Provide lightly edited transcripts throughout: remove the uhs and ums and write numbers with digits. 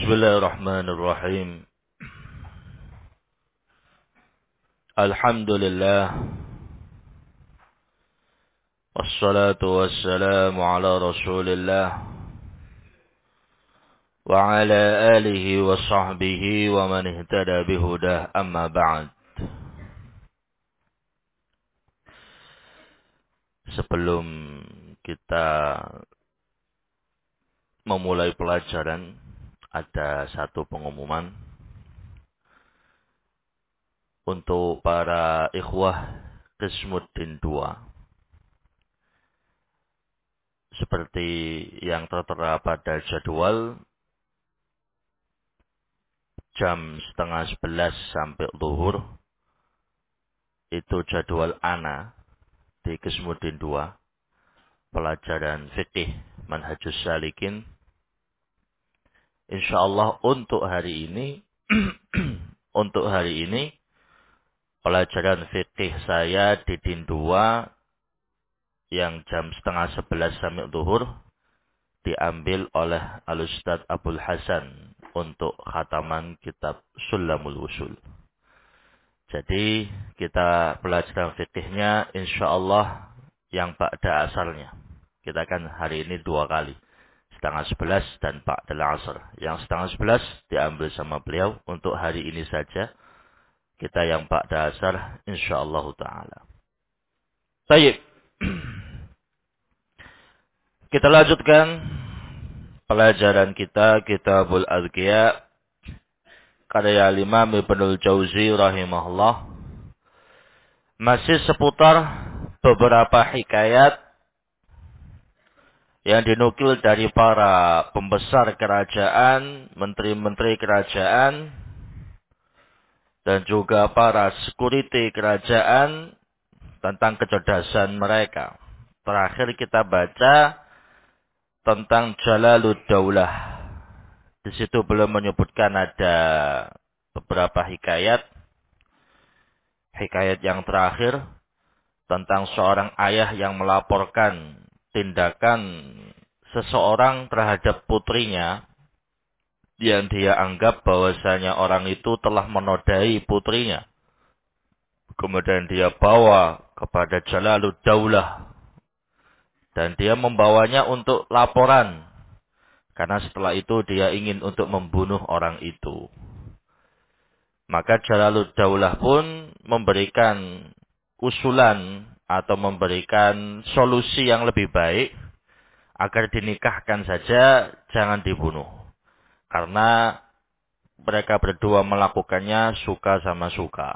Bismillahirrahmanirrahim. Alhamdulillah. Wassalatu wassalamu ala Rasulillah wa ala alihi wa sahbihi wa man ihtada bihudah, amma ba'd. Sebelum kita memulai pelajaran, ada satu pengumuman untuk para ikhwah Qismuddin 2. Seperti yang tertera pada jadwal, jam 10:30 sampai zuhur, itu jadwal ana di Qismuddin 2, pelajaran fikih Manhajus Salikin. Insyaallah untuk hari ini pelajaran fikih saya di DIN 2 yang jam 10:30 sampai zuhur diambil oleh Al-Ustadz Abdul Hasan untuk khataman kitab Sulamul Wusul. Jadi kita pelajaran fikihnya insyaallah yang ba'da asarnya. Kita kan hari ini 2 kali. 10:30 dan ba'dal asar. Yang 10:30 diambil sama beliau untuk hari ini saja. Kita yang ba'da asar insyaallah ta'ala. Baik. Kita lanjutkan pelajaran kita Kitabul Adqiya karya Imam Ibnul Jauzi rahimahullah. Masih seputar beberapa hikayat yang dinukil dari para pembesar kerajaan, menteri-menteri kerajaan, dan juga para security kerajaan tentang kecerdasan mereka. Terakhir kita baca tentang Jalaluddaulah. Di situ belum menyebutkan ada beberapa hikayat. Hikayat yang terakhir tentang seorang ayah yang melaporkan tindakan seseorang terhadap putrinya yang dia anggap bahwasanya orang itu telah menodai putrinya. Kemudian dia bawa kepada Jalaluddaulah dan dia membawanya untuk laporan, karena setelah itu dia ingin untuk membunuh orang itu. Maka Jalaluddaulah pun memberikan usulan atau memberikan solusi yang lebih baik agar dinikahkan saja, jangan dibunuh. Karena mereka berdua melakukannya suka sama suka.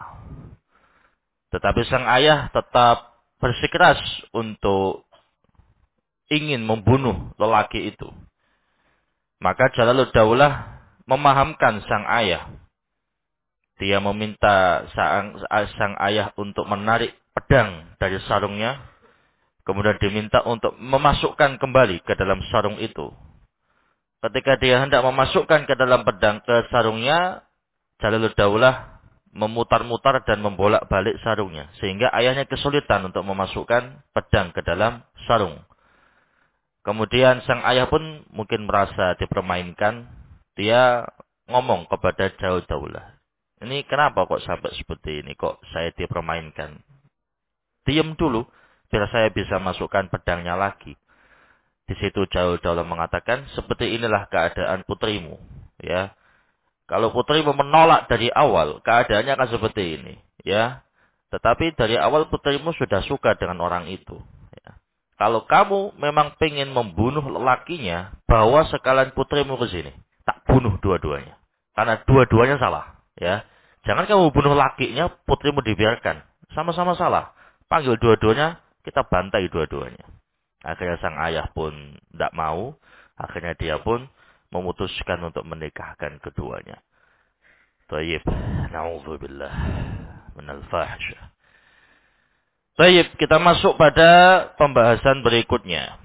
Tetapi sang ayah tetap bersikeras untuk ingin membunuh lelaki itu. Maka Jalaluddaulah memahamkan sang ayah. Dia meminta sang ayah untuk menarik pedang dari sarungnya. Kemudian diminta untuk memasukkan kembali ke dalam sarung itu. Ketika dia hendak memasukkan ke dalam pedang ke sarungnya, Jalaluddaulah memutar-mutar dan membolak-balik sarungnya. Sehingga ayahnya kesulitan untuk memasukkan pedang ke dalam sarung. Kemudian sang ayah pun mungkin merasa dipermainkan. Dia ngomong kepada Jalaluddaulah, ini kenapa kok sampai seperti ini? Kok saya dipermainkan? Diam dulu, biar saya bisa masukkan pedangnya lagi. Di situ Jalaluddaulah mengatakan, seperti inilah keadaan putrimu. Ya, kalau putrimu menolak dari awal, keadaannya akan seperti ini. Ya, tetapi dari awal putrimu sudah suka dengan orang itu. Ya. Kalau kamu memang pengen membunuh lelakinya, bawa sekalian putrimu ke sini. Tak bunuh dua-duanya. Karena dua-duanya salah. Ya, jangan kamu bunuh lakinya, putrimu dibiarkan. Sama-sama salah. Panggil dua-duanya, kita bantai dua-duanya. Akhirnya sang ayah pun tidak mau. Akhirnya dia pun memutuskan untuk menikahkan keduanya. Tayyib. Na'udzubillah minal fahsyah. Tayyib, kita masuk pada pembahasan berikutnya.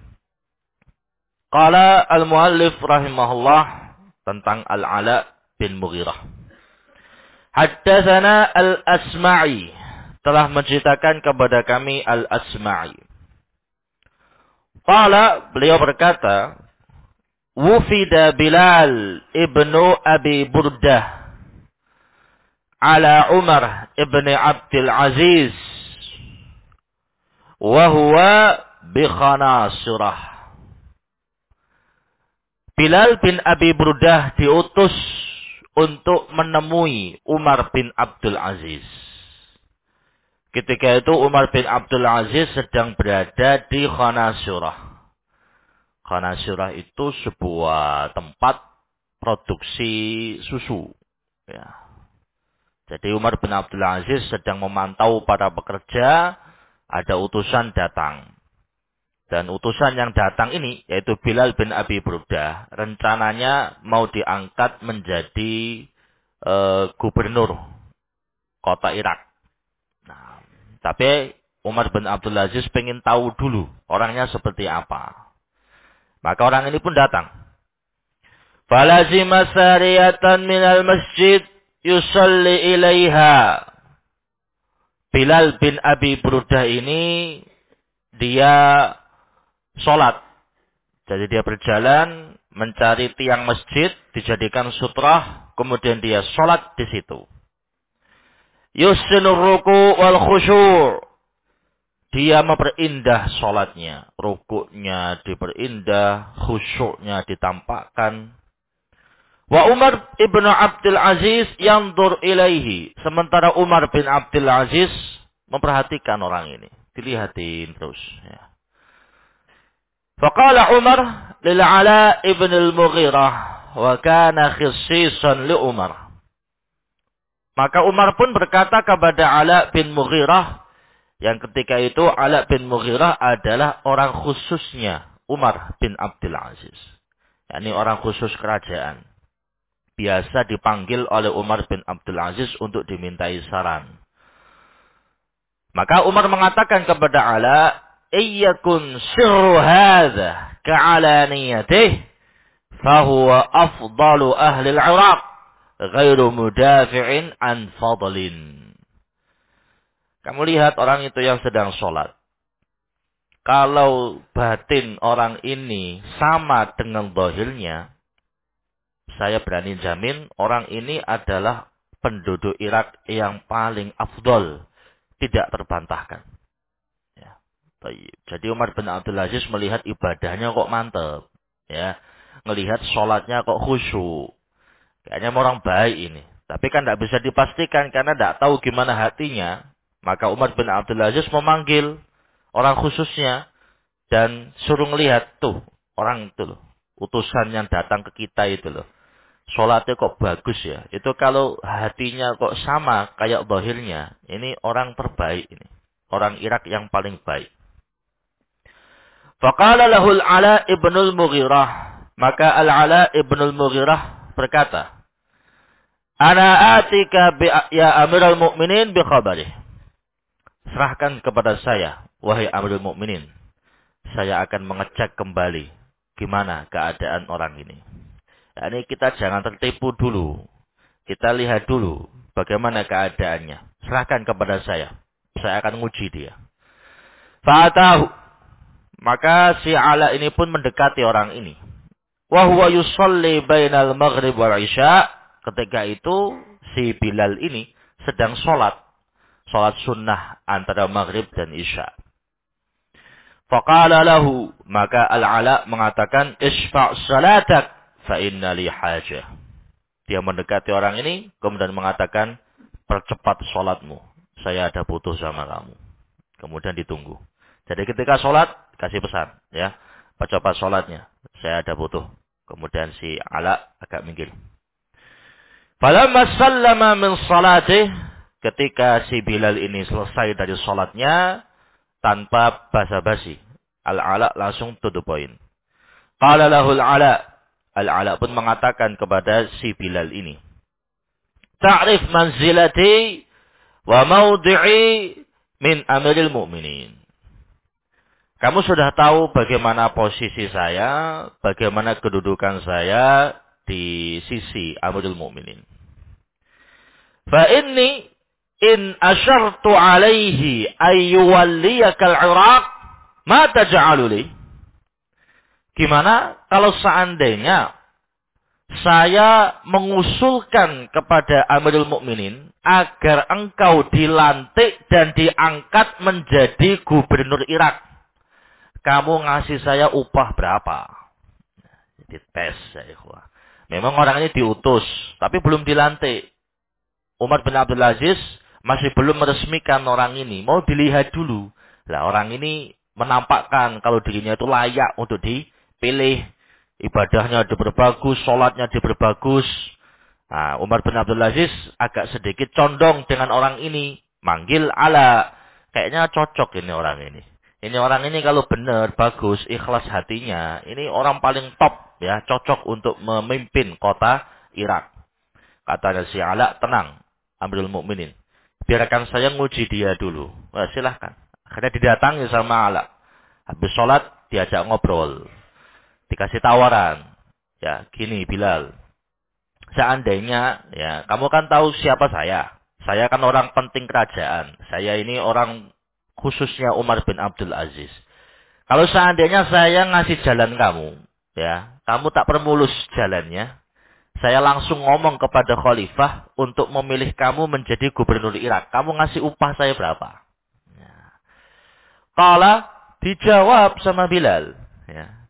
Qala al-muallif rahimahullah tentang Al-Ala bin Mughirah. Haddatsana Al-Asma'i, telah menceritakan kepada kami Al-Asma'i. Qala, beliau berkata, wufida Bilal ibnu Abi Burdah ala Umar ibn Abdul Aziz wa huwa bi Khanasirah. Bilal bin Abi Burdah diutus untuk menemui Umar bin Abdul Aziz. Ketika itu Umar bin Abdul Aziz sedang berada di Khanasirah. Khanasirah itu sebuah tempat produksi susu. Ya. Jadi Umar bin Abdul Aziz sedang memantau para pekerja, ada utusan datang. Dan utusan yang datang ini, yaitu Bilal bin Abi Burdah, rencananya mau diangkat menjadi gubernur kota Irak. Nah, tapi Umar bin Abdul Aziz pengen tahu dulu orangnya seperti apa. Maka orang ini pun datang. Falazima sariyatan minal masjid yusalli ilaiha. Bilal bin Abi Burdah ini dia sholat. Jadi dia berjalan mencari tiang masjid, dijadikan sutrah, kemudian dia sholat di situ. Yusinur ruku' wal khusyu'. Dia memperindah sholatnya. Rukuknya diperindah, khusyuknya ditampakkan. Wa Umar ibn Abdul Aziz yandur ilaihi. Sementara Umar bin Abdul Aziz memperhatikan orang ini. Dilihatin terus. Ya. Faqala Umar lil Ala ibn al-Mughirah wa kana khissisan li Umar. Maka Umar pun berkata kepada Ala bin Mughirah, yang ketika itu Ala bin Mughirah adalah orang khususnya Umar bin Abdul Aziz. yakni orang khusus kerajaan. Biasa dipanggil oleh Umar bin Abdul Aziz untuk dimintai saran. Maka Umar mengatakan kepada Ala, "Iyyakun sirru hadha ka'alaniyatih, fahuwa afdalu ahli al-Iraq, ghairu mudafi'in an fadlin." Kamu lihat orang itu yang sedang sholat. Kalau batin orang ini sama dengan zahirnya, saya berani jamin orang ini adalah penduduk Irak yang paling afdol. Tidak terbantahkan. Ya. Jadi Umar bin Abdul Aziz melihat ibadahnya kok mantep. Ya. Melihat sholatnya kok khusyuk. Kayaknya orang baik ini. Tapi kan tidak bisa dipastikan karena tidak tahu gimana hatinya. Maka Umar bin Abdul Aziz memanggil orang khususnya dan suruh ngelihat tuh orang itu loh. Utusan yang datang ke kita itu loh. Sholatnya kok bagus ya. Itu kalau hatinya kok sama kayak zahirnya. Ini orang terbaik ini. Orang Irak yang paling baik. Faqala lahul Ala ibnul Mughirah. Maka Al-Ala ibnul Mughirah berkata, "Ana atika ya Amirul Mukminin bi khabarih." Serahkan kepada saya, wahai Amirul Mukminin. Saya akan mengecek kembali gimana keadaan orang ini. Ini kita jangan tertipu dulu. Kita lihat dulu bagaimana keadaannya. Serahkan kepada saya. Saya akan nguji dia. Fa'atahu. Maka si Ala ini pun mendekati orang ini. Wa huwa yusalli bainal maghrib wal isya. Ketika itu si Bilal ini sedang sholat. Sholat sunnah antara maghrib dan isya. Faqala lahu. Maka Al-Ala mengatakan, "Isfa' salatak. Fa inna li hajah." Dia mendekati orang ini kemudian mengatakan, "Percepat sholatmu, saya ada butuh sama kamu." Kemudian ditunggu. Jadi ketika sholat kasih pesan, ya, percepat sholatnya, saya ada butuh. Kemudian si Ala agak minggir. Falamma sallama min salatih, ketika si Bilal ini selesai dari sholatnya tanpa basa-basi, Al-Ala langsung to the point. Qala lahu Al-Ala. Al-Ala pun mengatakan kepada si Bilal ini, "Ta'rif manzilati wa mawdi'i min Amiril Mu'minin." Kamu sudah tahu bagaimana posisi saya, bagaimana kedudukan saya di sisi Amirul Mu'minin. Fa inni in asyartu alaihi ayyuwalliyakal Iraq, ma taj'alu li? Gimana kalau seandainya saya mengusulkan kepada Amirul Mukminin agar engkau dilantik dan diangkat menjadi gubernur Irak. Kamu ngasih saya upah berapa? Jadi tes ya ikhwah. Memang orang ini diutus, tapi belum dilantik. Umar bin Abdul Aziz masih belum meresmikan orang ini. Mau dilihat dulu. Lah orang ini menampakkan kalau dirinya itu layak untuk dipilih. Ibadahnya diperbagus, sholatnya diperbagus. Nah, Umar bin Abdul Aziz agak sedikit condong dengan orang ini. Manggil ala. Kayaknya cocok ini orang ini. Ini orang ini kalau benar, bagus, ikhlas hatinya. Ini orang paling top ya, cocok untuk memimpin kota Irak. Katanya si Ala, tenang, Amirul Mukminin. Biarkan saya nguji dia dulu. Wah, silahkan. Akhirnya didatangi sama Ala. Habis sholat, diajak ngobrol. Dikasih tawaran. Ya, gini Bilal. Seandainya, ya, kamu kan tahu siapa saya. Saya kan orang penting kerajaan. Saya ini orang khususnya Umar bin Abdul Aziz. Kalau seandainya saya ngasih jalan kamu, ya, kamu tak permulus jalannya. Saya langsung ngomong kepada khalifah untuk memilih kamu menjadi gubernur Irak. Kamu ngasih upah saya berapa? Ya. Kala dijawab sama Bilal. Ya.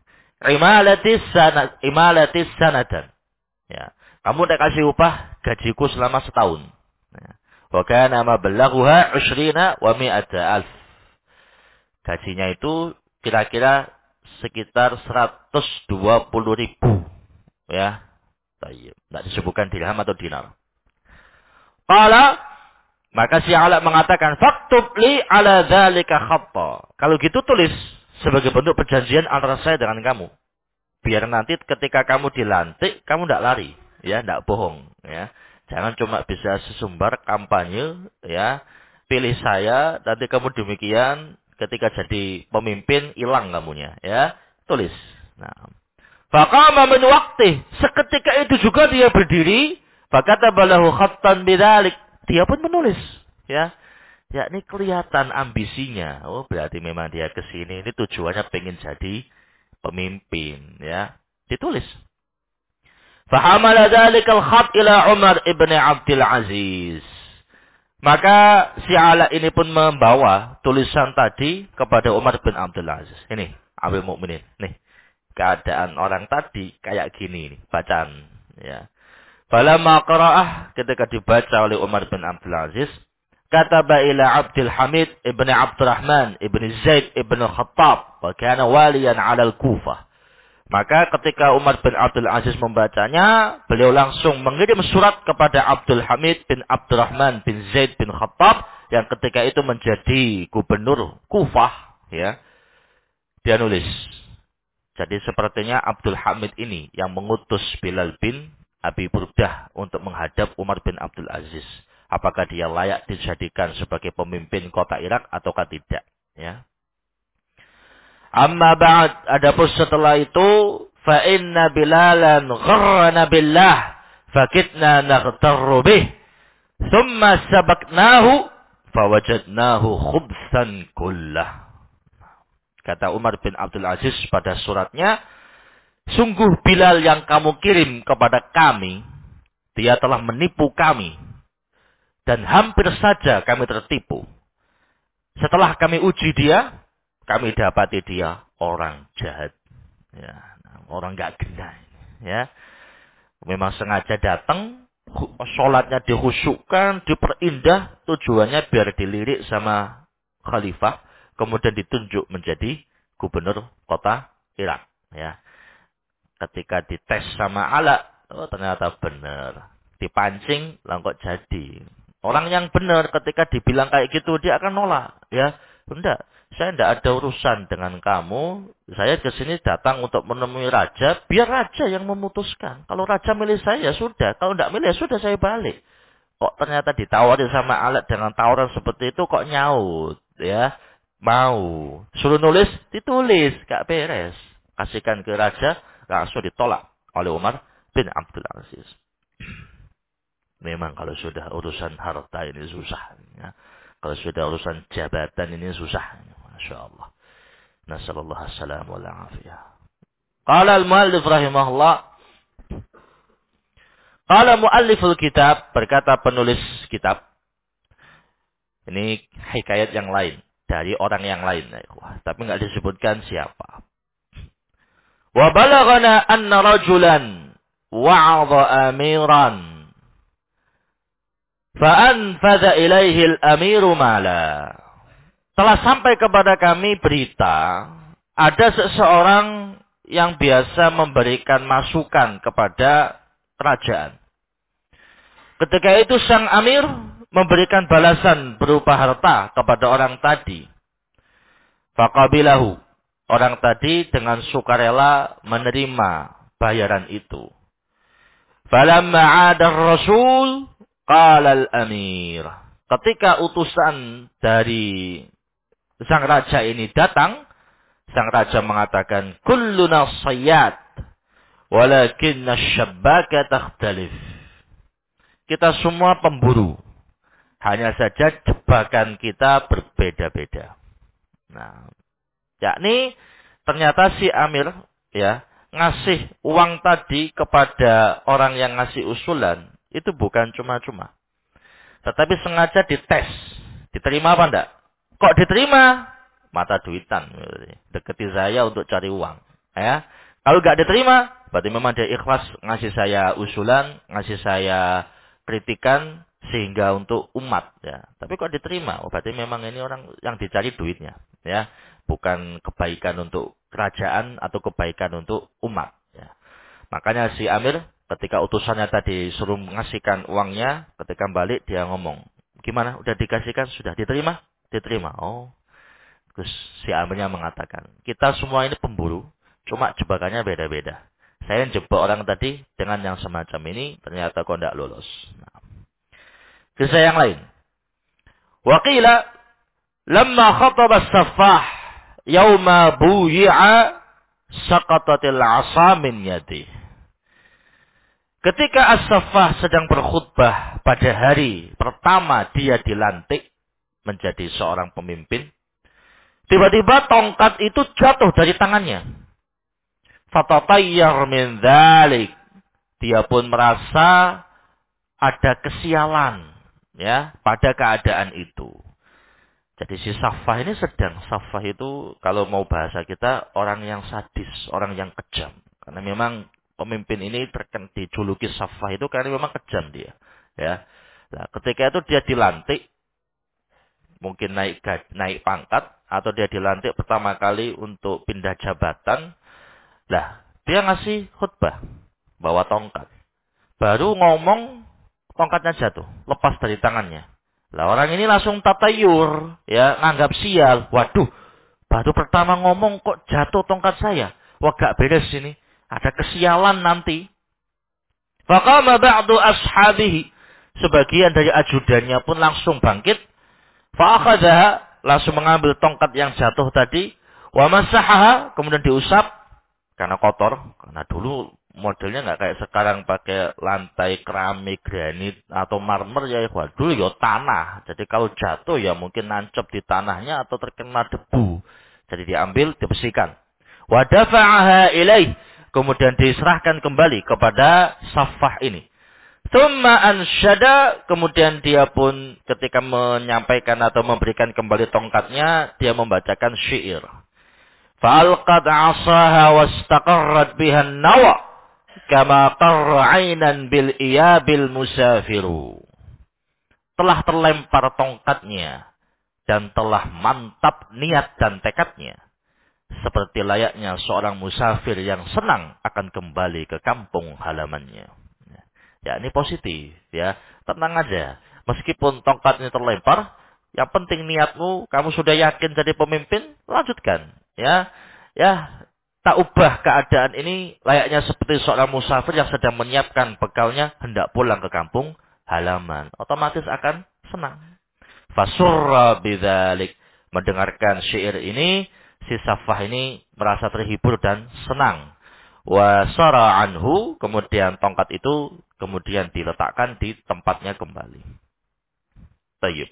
Imalatis sanadan. Ya. Kamu tak kasih upah gajiku selama setahun. Ya. Wa kana ma balaghuha 20 wa 100 alf. Gajinya itu kira-kira sekitar 120.000. Ya. Tidak disebutkan dirham atau dinar. Qala, maka si Ala mengatakan, faktub li ala dzalika khatta. Kalau gitu tulis sebagai bentuk perjanjian antara saya dengan kamu. Biar nanti ketika kamu dilantik, kamu tidak lari, ya, tidak bohong, ya. Jangan cuma bisa sesumbar kampanye, ya. Pilih saya, nanti kamu demikian, ketika jadi pemimpin hilang kamunya, ya. Tulis. Nah, faqama min waqtih. Seketika itu juga dia berdiri. Fakataba lahu khattan bidzalik. Dia pun menulis. Ya. Ya, ini kelihatan ambisinya. Oh, berarti memang dia ke sini. Ini tujuannya pengen jadi pemimpin. Ya. Ditulis. Fahamala dzalikal khat ila Umar ibn Abdul Aziz. Maka si Ala ini pun membawa tulisan tadi kepada Umar bin Abdul Aziz. Ini, Amirul Mukminin. Nih. Keadaan orang tadi kayak gini nih, bacaan, ya. Falamma qara'ah, ketika dibaca oleh Umar bin Abdul Aziz, kataba ila Abdul Hamid ibn Abdurrahman ibn Zaid ibn Khattab wa kana waliyan 'ala al-Kufah. Maka ketika Umar bin Abdul Aziz membacanya, beliau langsung mengirim surat kepada Abdul Hamid bin Abdurrahman bin Zaid bin Khattab yang ketika itu menjadi gubernur Kufah, ya. Dia nulis, jadi sepertinya Abdul Hamid ini yang mengutus Bilal bin Abi Burdah untuk menghadap Umar bin Abdul Aziz. Apakah dia layak dijadikan sebagai pemimpin kota Irak ataukah tidak? Ya. Amma ba'd, adapun setelah itu, fa inna Bilalan gharrana billah, fakitna naghtarru bih, thumma sabaknahu, fawajadnahu khubsan kullah. Kata Umar bin Abdul Aziz pada suratnya, sungguh Bilal yang kamu kirim kepada kami, dia telah menipu kami. Dan hampir saja kami tertipu. Setelah kami uji dia, kami dapati dia orang jahat. Ya, orang gak guna. Ya. Memang sengaja datang, sholatnya dikhusyukkan, diperindah, tujuannya biar dilirik sama khalifah. Kemudian ditunjuk menjadi gubernur kota Irak. Ya. Ketika dites sama Ala, oh ternyata benar. Dipancing, langkot jadi. Orang yang benar ketika dibilang kayak gitu, dia akan nolak. Ya, enggak. Saya enggak ada urusan dengan kamu. Saya ke sini datang untuk menemui raja. Biar raja yang memutuskan. Kalau raja milih saya, ya sudah. Kalau enggak milih, ya sudah saya balik. Kok ternyata ditawari sama Ala dengan tawaran seperti itu, kok nyaut. Ya. Mau. Suruh nulis, ditulis. Gak beres. Kasihkan ke raja, langsung ditolak oleh Umar bin Abdul Aziz. Memang kalau sudah urusan harta ini susah. Ya. Kalau sudah urusan jabatan ini susah. Masya Allah. Nasallallahu alaihi wasallam. Qala al-muallif rahimahullah, qala mualliful kitab, berkata penulis kitab. Ini hikayat yang lain dari orang yang lain, tapi enggak disebutkan siapa. Wa balaghana anna rajulan wa'adha amiran fa anfadha ilaihi al-amiru mala. Telah sampai kepada kami berita, ada seseorang yang biasa memberikan masukan kepada kerajaan. Ketika itu sang amir memberikan balasan berupa harta kepada orang tadi. Faqabilahu. Orang tadi dengan sukarela menerima bayaran itu. Falamma 'ada ar-rasul qala al-amir. Ketika utusan dari sang raja ini datang, sang raja mengatakan, kulluna sayyad, walakinna syabbaka takhtalif. Kita semua pemburu. Hanya saja jebakan kita berbeda-beda. Nah, yakni ternyata si Amir ya ngasih uang tadi kepada orang yang ngasih usulan itu bukan cuma-cuma. Tetapi sengaja dites. Diterima apa enggak? Kok diterima? Mata duitan. Deketi saya untuk cari uang. Ya. Kalau enggak diterima, berarti memang dia ikhlas ngasih saya usulan, ngasih saya kritikan sehingga untuk umat. Ya. Tapi kok diterima? Oh, berarti memang ini orang yang dicari duitnya. Ya. Bukan kebaikan untuk kerajaan atau kebaikan untuk umat. Ya. Makanya si Amir ketika utusannya tadi suruh mengasihkan uangnya, ketika balik dia ngomong, gimana? Udah dikasihkan? Sudah diterima? Diterima. Oh. Terus si Amirnya mengatakan, kita semua ini pemburu, cuma jebakannya beda-beda. Saya jebak orang tadi dengan yang semacam ini, ternyata kok tidak lolos. Nah. Kisah yang lain. Waqila, lamma khataba as-saffah, yawma buyi'a, saqatatil asa min yadih. Ketika As-Saffah sedang berkhutbah pada hari pertama dia dilantik menjadi seorang pemimpin, tiba-tiba tongkat itu jatuh dari tangannya. Fatatayyar min dzalik. Dia pun merasa ada kesialan ya pada keadaan itu. Jadi si Saffah ini Saffah itu kalau mau bahasa kita orang yang sadis, orang yang kejam. Karena memang pemimpin ini dijuluki Saffah itu karena memang kejam dia. Ya. Nah, ketika itu dia dilantik, mungkin naik pangkat, atau dia dilantik pertama kali untuk pindah jabatan. Lah, dia ngasih khutbah, bawa tongkat. Baru ngomong, tongkatnya jatuh, lepas dari tangannya. Lah orang ini langsung tatayur, ya, nganggap sial. Waduh, baru pertama ngomong kok jatuh tongkat saya. Wah, gak beres ini. Ada kesialan nanti. Faqama ba'du ashabihi. Sebagian dari ajudannya pun langsung bangkit. Fa'akhadha, langsung mengambil tongkat yang jatuh tadi. Wa masahaha, kemudian diusap. Karena kotor. Karena dulu modelnya nggak kayak sekarang pakai lantai keramik, granit atau marmer ya. Dulu ya tanah. Jadi kalau jatuh ya mungkin nancep di tanahnya atau terkena debu. Jadi diambil, dibersihkan. Wa dafa'aha ilaih. Kemudian diserahkan kembali kepada Saffah ini. Tsumma ansyada, kemudian dia pun ketika menyampaikan atau memberikan kembali tongkatnya, dia membacakan syair. Fa'alqad 'asaha wastaqarrat biha an-nawa kama qarra 'ainan bil iyabil musafiru. Telah terlempar tongkatnya dan telah mantap niat dan tekadnya seperti layaknya seorang musafir yang senang akan kembali ke kampung halamannya. Ya, ini positif ya. Tenang aja. Meskipun tongkatnya terlempar, yang penting niatmu, kamu sudah yakin jadi pemimpin, lanjutkan. Ya, ya, tak ubah keadaan ini layaknya seperti seorang musafir yang sedang menyiapkan bekalnya hendak pulang ke kampung halaman. Otomatis akan senang. Fasurra bidzalik. Mendengarkan syair ini, si Saffah ini merasa terhibur dan senang. Wa sara anhu, kemudian tongkat itu kemudian diletakkan di tempatnya kembali. Tayyib.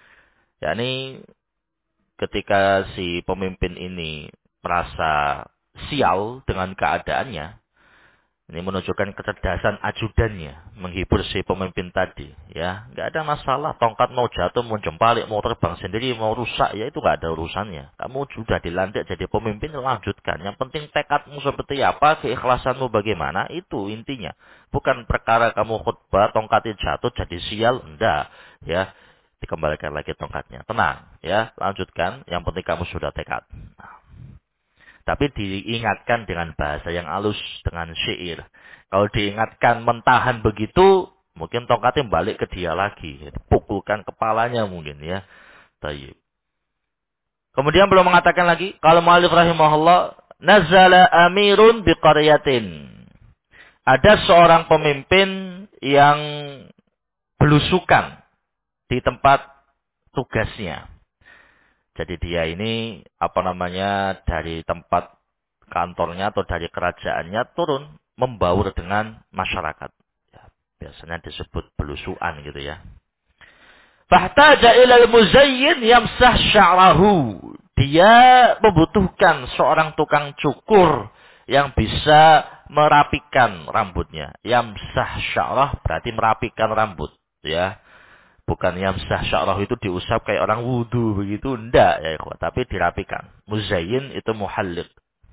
Ya, ini ketika si pemimpin ini merasa sial dengan keadaannya. Ini menunjukkan kecerdasan ajudannya, menghibur si pemimpin tadi. Ya, nggak ada masalah. Tongkat mau jatuh, mau jempalik, mau terbang sendiri, mau rusak, ya itu nggak ada urusannya. Kamu sudah dilantik jadi pemimpin, lanjutkan. Yang penting tekadmu seperti apa, keikhlasanmu bagaimana, itu intinya. Bukan perkara kamu khutbah, tongkatnya jatuh jadi sial, enggak. Ya, dikembalikan lagi tongkatnya. Tenang, ya, lanjutkan. Yang penting kamu sudah tekad. Nah. Tapi diingatkan dengan bahasa yang halus, dengan syair. Kalau diingatkan mentahan begitu, mungkin tongkatnya balik ke dia lagi. Pukulkan kepalanya mungkin ya. Tayyib. Kemudian belum mengatakan lagi, kalau mu'allif rahimahullah, nazala amirun biqaryatin. Ada seorang pemimpin yang belusukan di tempat tugasnya. Jadi dia ini dari tempat kantornya atau dari kerajaannya turun membaur dengan masyarakat. Ya, biasanya disebut belusuan gitu ya. Fahtaja ilal muzayyin yamsah sya'rahu. Dia membutuhkan seorang tukang cukur yang bisa merapikan rambutnya. Yamsah sya'rah berarti merapikan rambut, ya. Bukan yamsah sya'rah itu diusap kayak orang wudu begitu. Enggak ya ikhwah. Tapi dirapikan. Muzayyin itu muhalliq.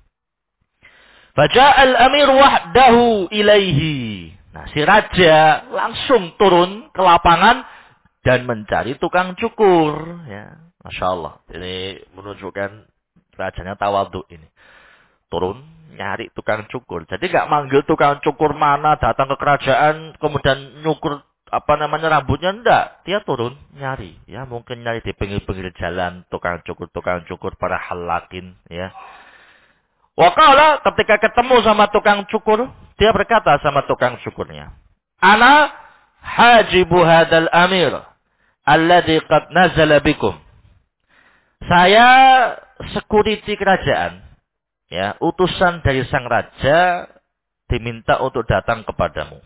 Faja'al amir wahdahu ilaihi. Nah si raja langsung turun ke lapangan dan mencari tukang cukur. Ya, Masya Allah. Ini menunjukkan rajanya tawadhu ini. Turun nyari tukang cukur. Jadi nggak manggil tukang cukur mana datang ke kerajaan kemudian nyukur rambutnya, enggak. Dia turun nyari, ya mungkin nyari di pinggir-pinggir jalan tukang cukur para halakin, ya. Waqala ketika ketemu sama tukang cukur, dia berkata sama tukang cukurnya, "Ana hajibu hadzal amir alladzi qad nazala bikum." Saya security kerajaan, ya, utusan dari sang raja diminta untuk datang kepadamu.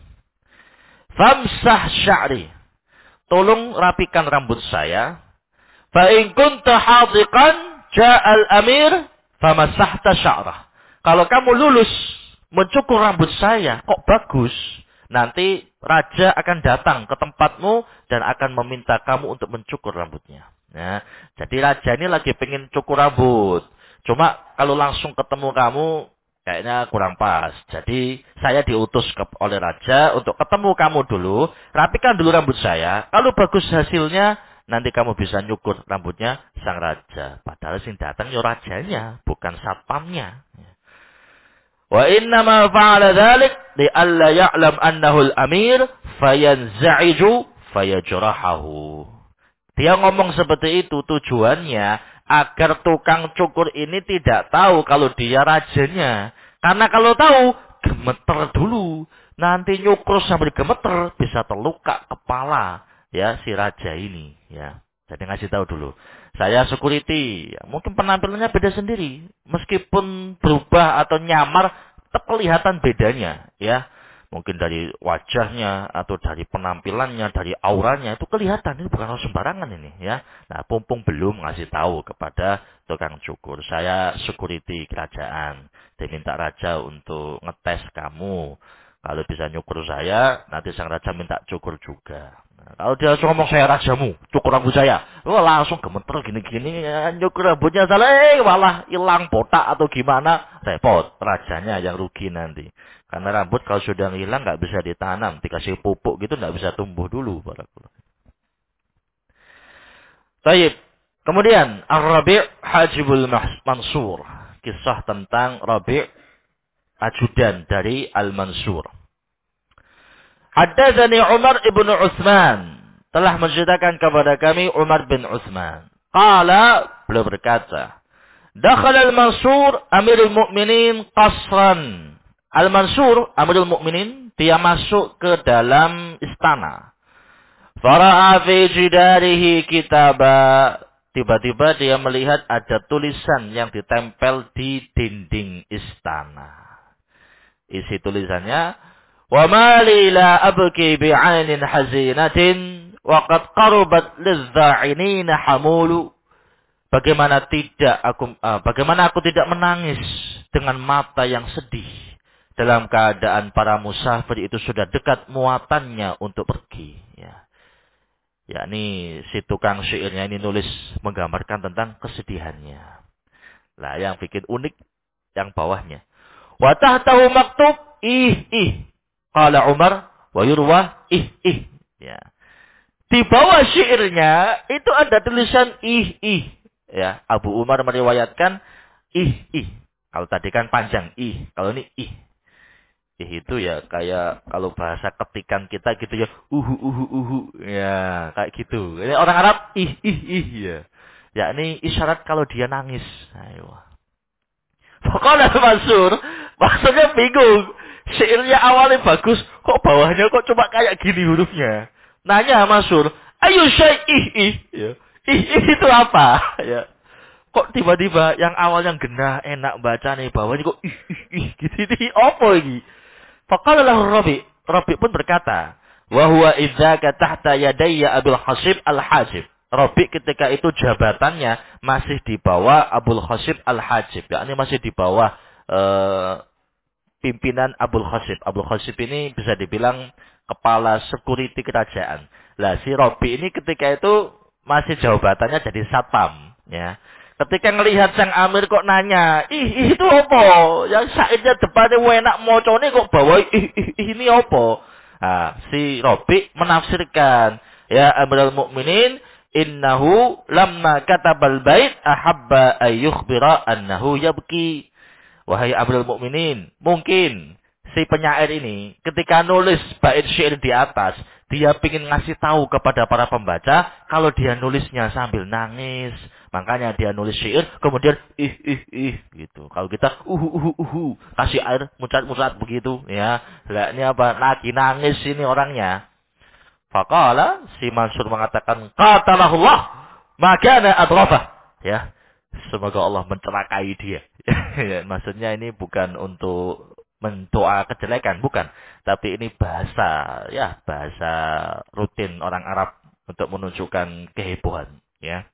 Famsah sya'ri. Tolong rapikan rambut saya. Fa in kunta hadiqan ja'al amir famasahta sya'rah. Kalau kamu lulus mencukur rambut saya, kok bagus, nanti raja akan datang ke tempatmu dan akan meminta kamu untuk mencukur rambutnya. Nah, jadi raja ini lagi pengen cukur rambut. Cuma kalau langsung ketemu kamu, kayaknya kurang pas. Jadi saya diutus oleh raja untuk ketemu kamu dulu. Rapikan dulu rambut saya. Kalau bagus hasilnya, nanti kamu bisa nyukur rambutnya sang raja. Padahal sing datang ya rajanya, bukan satpamnya. Wa inna ma fa'ala dzalik li alla ya'lam annahu al-amir fayanza'iju fayajrahahu. Dia ngomong seperti itu tujuannya agar tukang cukur ini tidak tahu kalau dia rajanya. Karena kalau tahu, gemeter dulu. Nanti nyukur sambil gemeter, bisa terluka kepala, ya, si raja ini, ya. Jadi ngasih tahu dulu. Saya security, ya, mungkin penampilannya beda sendiri. Meskipun berubah atau nyamar, tetap kelihatan bedanya, ya. Mungkin dari wajahnya, atau dari penampilannya, dari auranya, itu kelihatan. Ini bukan sembarangan ini, ya. Nah, Pumpung belum ngasih tahu kepada tukang cukur. Saya security kerajaan. Diminta raja untuk ngetes kamu. Kalau bisa nyukur saya, nanti sang raja minta cukur juga. Nah, kalau dia langsung ngomong saya rajamu, cukur rambut saya. Wah, langsung gemeter gini-gini, ya, nyukur rambutnya salah, malah hilang botak atau gimana. Repot, rajanya yang rugi nanti. Karena rambut kalau sudah hilang nggak bisa ditanam, dikasih pupuk gitu nggak bisa tumbuh dulu. Baik. Kemudian Ar-Rabi' Hajibul Mansur. Kisah tentang Rabi' ajudan dari Al-Mansur. Haddatsani Umar ibn Utsman. Telah menceritakan kepada kami Umar bin Utsman. Qala, beliau berkata, Dakhala Al-Mansur Amirul Mukminin qasran. Al-Mansur, Amirul Mukminin, dia masuk ke dalam istana. Fara'a fi jidarihi kitaba. Tiba-tiba dia melihat ada tulisan yang ditempel di dinding istana. Isi tulisannya, "Wa ma li la abki bi'ainin hazinatin wa qad qarabat lizza'inina hamulu. Bagaimana aku tidak menangis dengan mata yang sedih dalam keadaan para musafir itu sudah dekat muatannya untuk pergi. Ya, yakni si tukang syairnya ini nulis menggambarkan tentang kesedihannya. Lah, yang bikin unik yang bawahnya. Wa tahtahu maktub ih. Qala Umar wa yurwa ih. Ya. Di bawah syairnya itu ada tulisan ih. Ya, Abu Umar meriwayatkan ih. Kalau tadi kan panjang kalau ini ih. Ih itu ya kayak kalau bahasa ketikan kita gitu ya, uhu. Ya, kayak gitu. Ini orang Arab ih ya. Ya, ini isyarat kalau dia nangis. Ayo. Pokoknya maksudnya bingung. Syairnya awalnya bagus, kok bawahnya kok cuma kayak gini hurufnya. Nanya Mansur, ayo syai ih. Ya. Ih itu apa? Ya. Kok tiba-tiba yang awal yang genah, enak baca nih, bawahnya kok ih gitu. Ini apa ini? Faqala lahu Rabi pun berkata, wa huwa idzaka tahta yadayya Abul Hasib Al-Hajib. Rabi ketika itu jabatannya masih di bawah Abul Hasib Al-Hajib. Yakni masih di bawah pimpinan Abul Hasib. Abul Hasib ini bisa dibilang kepala security kerajaan. Lah si Rabi ini ketika itu masih jabatannya jadi satpam, ya. Ketika ngelihat sang Amir kok nanya, itu apa? Yang saidnya depannya enak mocone kok bawa ini apa? Nah, si Rabi menafsirkan, ya Amirul Mukminin, innahu lamma katabal bait ahabba ayyukhbira annahu yabki. Wahai Amirul Mukminin, mungkin si penyair ini ketika nulis bait syair di atas, dia ingin ngasih tahu kepada para pembaca kalau dia nulisnya sambil nangis. Makanya dia nulis syair, kemudian ih gitu. Kalau kita kasih air mucat-mucat begitu, ya. Lah ini apa? Lagi nangis ini orangnya. Faqala si Mansur mengatakan, qatalahullah makana adrafah. Ya. Semoga Allah mencelakai dia. Ya, maksudnya ini bukan untuk mendoa kejelekan, bukan. Tapi ini bahasa rutin orang Arab untuk menunjukkan kehebohan, ya.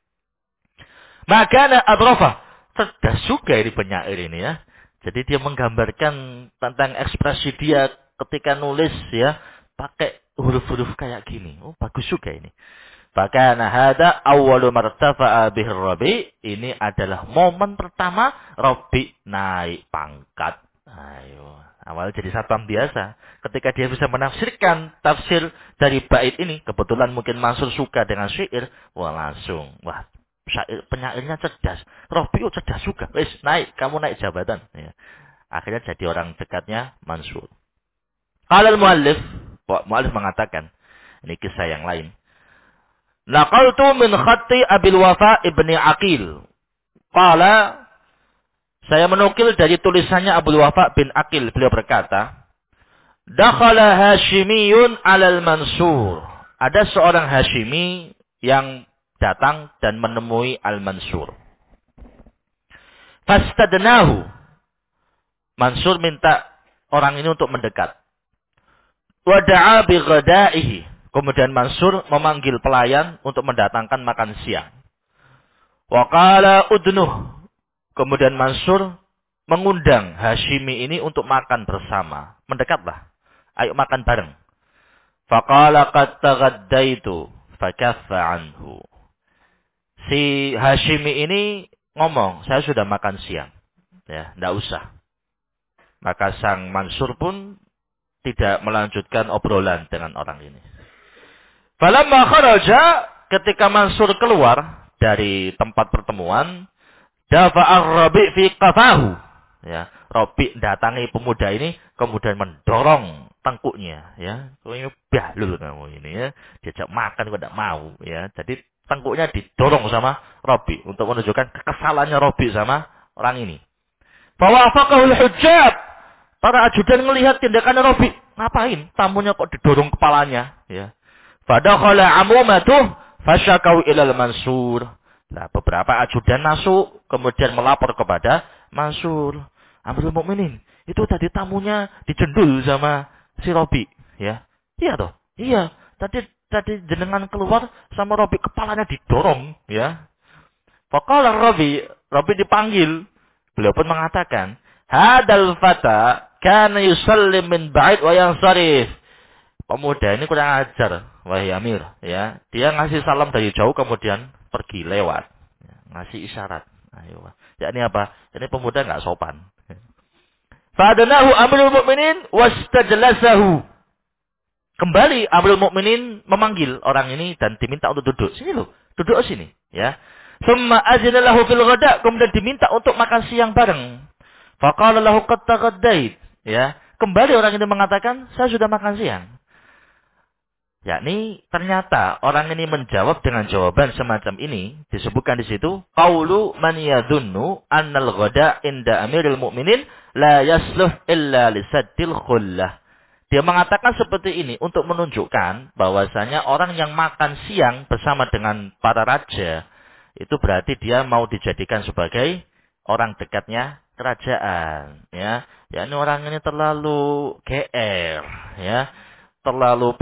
Makana adrafa. Cerdas juga ini penyair ini, ya. Jadi dia menggambarkan tentang ekspresi dia ketika nulis, ya, pakai huruf-huruf kayak gini. Oh, bagus juga ini. Fakana hada awwalu martafa'a bihi Rabi. Ini adalah momen pertama Rabi naik pangkat. Ayo, awal jadi satpam biasa. Ketika dia bisa menafsirkan tafsir dari bait ini, kebetulan mungkin Mansur suka dengan syair, langsung, penyairnya cerdas. Rabi cerdas juga. Wis, kamu naik jabatan. Ya. Akhirnya jadi orang dekatnya Mansur. Qala al-muallif mengatakan, ini kisah yang lain. Naqaltu min khatti Abil Wafa ibni Aqil. Qala, saya menukil dari tulisannya Abil Wafa bin Aqil. Beliau berkata, dakhala Hashimiyun alal Mansur. Ada seorang Hashimi yang datang dan menemui Al-Mansur. Fastadnahu. Mansur minta orang ini untuk mendekat. Wada'a bi ghada'ihi. Kemudian Mansur memanggil pelayan untuk mendatangkan makan siang. Wa qala udnuh. Kemudian Mansur mengundang Hashimi ini untuk makan bersama. Mendekatlah. Ayo makan bareng. Faqala qad taghaddaitu fakaffa anhu. Si Hashimi ini ngomong, saya sudah makan siang. Ya, enggak usah. Maka sang Mansur pun tidak melanjutkan obrolan dengan orang ini. Falamma kharaja, ketika Mansur keluar dari tempat pertemuan, dafa'ar Rabi fi qafahu. Ya, Rabi datangi pemuda ini kemudian mendorong tengkuknya, ya. Ini bahlul kamu ini, ya. Diajak makan kok tidak mau, ya. Jadi tengkuknya didorong sama Rabi untuk menunjukkan kekesalannya Rabi sama orang ini. Fawafaqahul hujjab. Para ajudan melihat tindakan Rabi, ngapain? Tamunya kok didorong kepalanya, ya. Fadakhala amumatuh fasyakau ilal Mansur. Nah, beberapa ajudan masuk kemudian melapor kepada Mansur. Amirul Mukminin, itu tadi tamunya dijendul sama si Rabi, ya. Iya toh? Iya. Tadi jenengan keluar sama Rabi kepalanya didorong, ya. Faqala Rabi dipanggil. Beliau pun mengatakan, hadal fata kana yusallim min ba'id wa yansarif. Pemuda ini kurang ajar, wahai Amir, ya. Dia ngasih salam dari jauh kemudian pergi lewat, ya, ngasih isyarat. Ayo, ya ini apa? Ini pemuda nggak sopan. Fadanahu Amirul Mukminin wastajlasahu. Kembali Amirul Mukminin memanggil orang ini dan diminta untuk duduk. Sini loh, duduk sini, ya. Summa azina lahu fil ghada, kemudian diminta untuk makan siang bareng. Faqala lahu qad taghaddait, ya. Kembali orang ini mengatakan, saya sudah makan siang. Yakni ternyata orang ini menjawab dengan jawaban semacam ini, disebutkan di situ qaulu man yadhunnu annal ghada inda Amiril Mukminin la yasluh illa lisaddil khullah. Dia mengatakan seperti ini untuk menunjukkan bahwasanya orang yang makan siang bersama dengan para raja itu berarti dia mau dijadikan sebagai orang dekatnya kerajaan, ya. Yakni orang ini terlalu GR, ya. Terlalu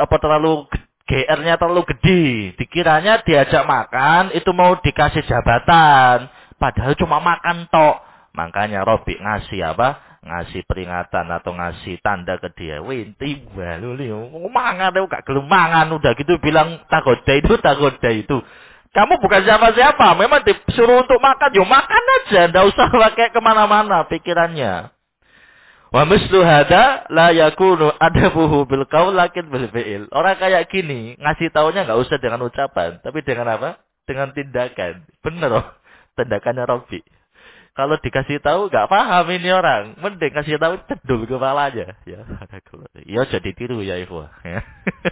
GR-nya terlalu gede. Dikiranya diajak makan itu mau dikasih jabatan, padahal cuma makan tok. Makanya Robi ngasih apa? Ngasih peringatan atau ngasih tanda ke dia. Winti baluli, mangan aku gak gelem mangan, udah gitu bilang tagoda itu. Kamu bukan siapa-siapa, memang disuruh untuk makan, yo makan aja, ndak usah pakai kemana-mana pikirannya. Wa mislu hada la yakunu adabuhu bil qaul lakin bil fi'il. Orang kayak gini ngasih taunya enggak usah dengan ucapan, tapi dengan apa? Dengan tindakan. Bener loh. Tindakannya Robi. Kalau dikasih tahu enggak paham ini orang, mending kasih tahu cedul kepalanya, ya. Ya jadi tiru ya ikhwah, ya.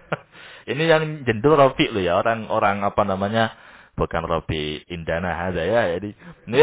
Ini yang jendul Robi loh ya, orang-orang apa namanya? Bukan Robi Indana hada ya. Jadi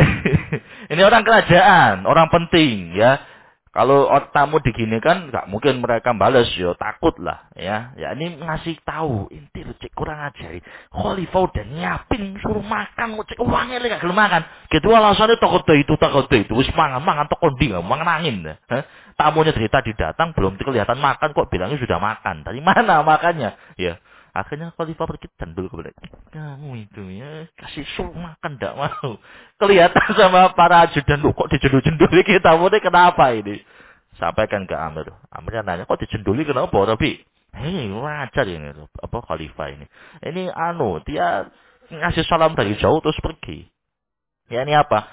ini orang kerajaan, orang penting ya. Kalau tamu diginikan, nggak mungkin mereka balas, yo takut lah, ya. Ya ini ngasih tahu, inti lu cek kurang ajar. Khalifah udah nyiapin, suruh makan, mau cek uangnya lagi nggak makan. Gitu alasannya takut itu, wis mangan tokondi nggak mangan angin. Tamunya dari tadi datang belum kelihatan makan, kok bilangnya sudah makan. Dari mana makannya? Ya. Akhirnya Khalifah pergi tendul kepada kamu itu ya, kasih suruh makan tidak mau. Kelihatan sama para ajudan, lu kok dijendul-jenduli kita, tamu ini kenapa ini? Sampaikan ke Amir. Amirnya nanya, kok dijenduli kenapa? Tapi, hei wajar ini, apa Khalifah ini. Ini dia ngasih salam dari jauh terus pergi. Ya ini apa?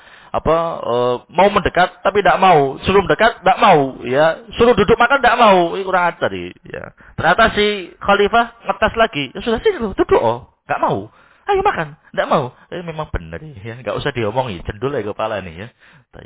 Mau mendekat tapi tidak mau, suruh mendekat tidak mau, ya, suruh duduk makan tidak mau, ini kurang ajar ya. Ternyata si Khalifah ngetes lagi, ya sudah sini lu duduk, nggak mau, ayo makan, tidak mau, memang benar ya, nggak usah diomongi, cendul ya kepala nih ya.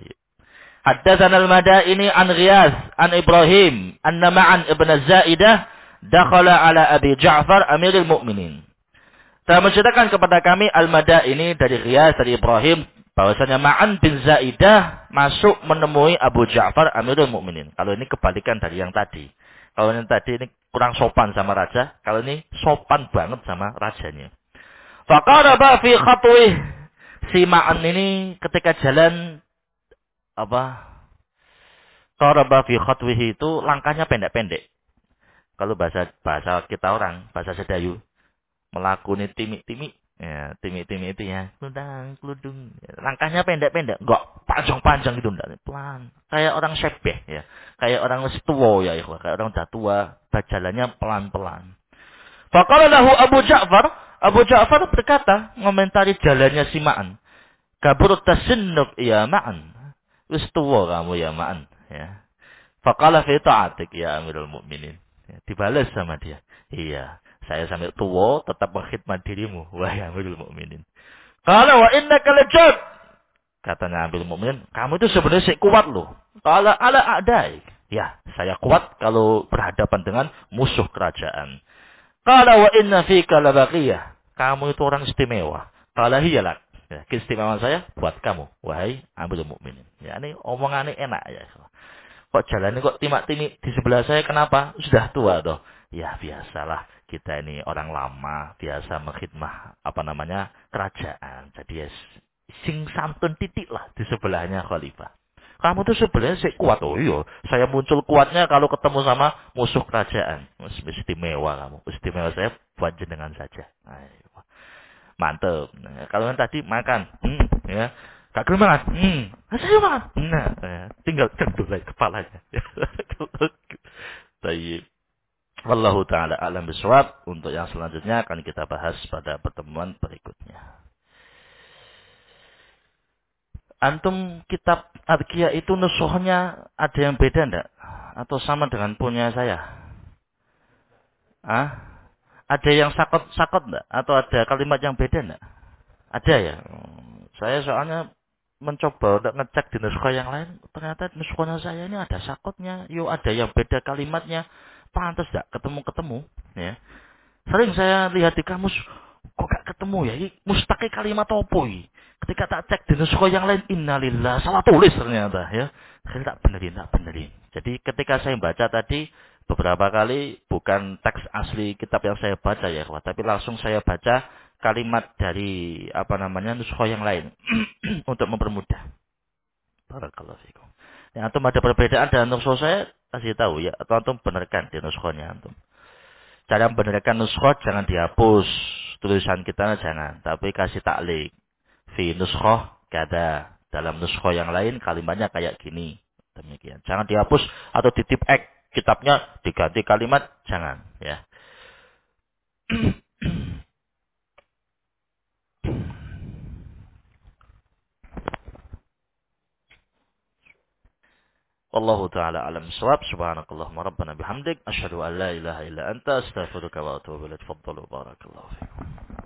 Haddatsan al-Madaini an Riyas an Ibrahim anna Ma'an ibn Zaidah dakhala ala Abi Ja'far Amirul Mukminin. Telah menceritakan kepada kami Al-Madaini dari Riyas dari Ibrahim bahwasanya Ma'an bin Zaidah masuk menemui Abu Ja'far Amirul Mukminin. Kalau ini kebalikan dari yang tadi. Kalau yang tadi ini kurang sopan sama raja, kalau ini sopan banget sama rajanya. Faqaraba fi khatwih. Si Ma'an ini ketika jalan qaraba fi khatwih itu langkahnya pendek-pendek. Kalau bahasa kita orang, bahasa Sedayu, melakoni timik-timik. Ya, timik-timik itu ya, keludung. Langkahnya pendek-pendek, enggak panjang-panjang gitu, enggak. Pelan. Kayak orang syebeh ya. Kayak orang tua ya, kayak orang udah tua, jalannya pelan-pelan. Faqala lahu Abu Ja'far berkata, ngomentari jalannya si Ma'an. Kabur tasinnuk ya Ma'an. Wis tua kamu ya Ma'an, ya. Faqala fi ta'atik ya Amirul Mukminin. Ya, dibalas sama dia. Iya. Saya sampai tua tetap berkhidmat dirimu, wahai Amirul Mukminin. Qala wa innaka lajad. Katanya Amirul Mukminin, kamu itu sebenarnya kuat loh. Qala ala a'daik. Ya, saya kuat kalau berhadapan dengan musuh kerajaan. Qala wa inna fika labaqiyah. Kamu itu orang istimewa. Qala hiya lak. Ya, keistimewaan saya buat kamu, wahai Amirul Mukminin. Ya, ini omongannya enak ya. Kok jalannya kok timak-timik di sebelah saya, kenapa? Sudah tua toh. Ya biasalah, kita ini orang lama, biasa mengkhidmah kerajaan. Jadi ya sing santun titik lah di sebelahnya Khalifah. Kamu tuh sebenarnya sih kuat. Oh iya, saya muncul kuatnya kalau ketemu sama musuh kerajaan. Istimewa kamu. Istimewa saya buat jenengan saja. Ayo. Mantep. Nah, kalau yang tadi makan, ya. Gak gelem makan, saya makan. Nah, ya. Tinggal cendulai kepalanya. Baik. Wallahu taala alam bisawab. Untuk yang selanjutnya akan kita bahas pada pertemuan berikutnya. Antum kitab Adkiya itu nusuhnya ada yang beda ndak? Atau sama dengan punya saya? Ah? Ada yang sakot-sakot ndak? Atau ada kalimat yang beda ndak? Ada ya? Saya soalnya mencoba untuk ngecek di nuskah yang lain. Ternyata nuskahnya saya ini ada sakotnya. Yuk ada yang beda kalimatnya. Pantas ndak ketemu-ketemu. Ya. Sering saya lihat di kamus, kok gak ketemu ya? Ini mustaqil kalimat apa ini? Ketika tak cek di nuskah yang lain, innalillah, salah tulis ternyata ya. Saya tak benerin. Jadi ketika saya baca tadi, beberapa kali bukan teks asli kitab yang saya baca ya, tapi langsung saya baca kalimat dari nuskah yang lain untuk mempermudah. Barakallahu fikum. Yang antum ada perbedaan dengan nuskah saya, kasih tahu ya, atau antum benarkan di nuskahnya antum. Cara membenarkan nuskhoh jangan dihapus. Tulisan kita jangan. Tapi kasih taklik. Fi nuskhoh kada. Dalam nuskhoh yang lain kalimatnya kayak gini. Demikian. Jangan dihapus atau ditip X. Kitabnya diganti kalimat. Jangan. Ya. Wallahu ta'ala alam swab. Subhanakallahumma rabbana bihamdik. Asyhadu an la ilaha illa anta. Astaghfiruka wa atubu ilaik. Tafadhalu barakallahu fikum.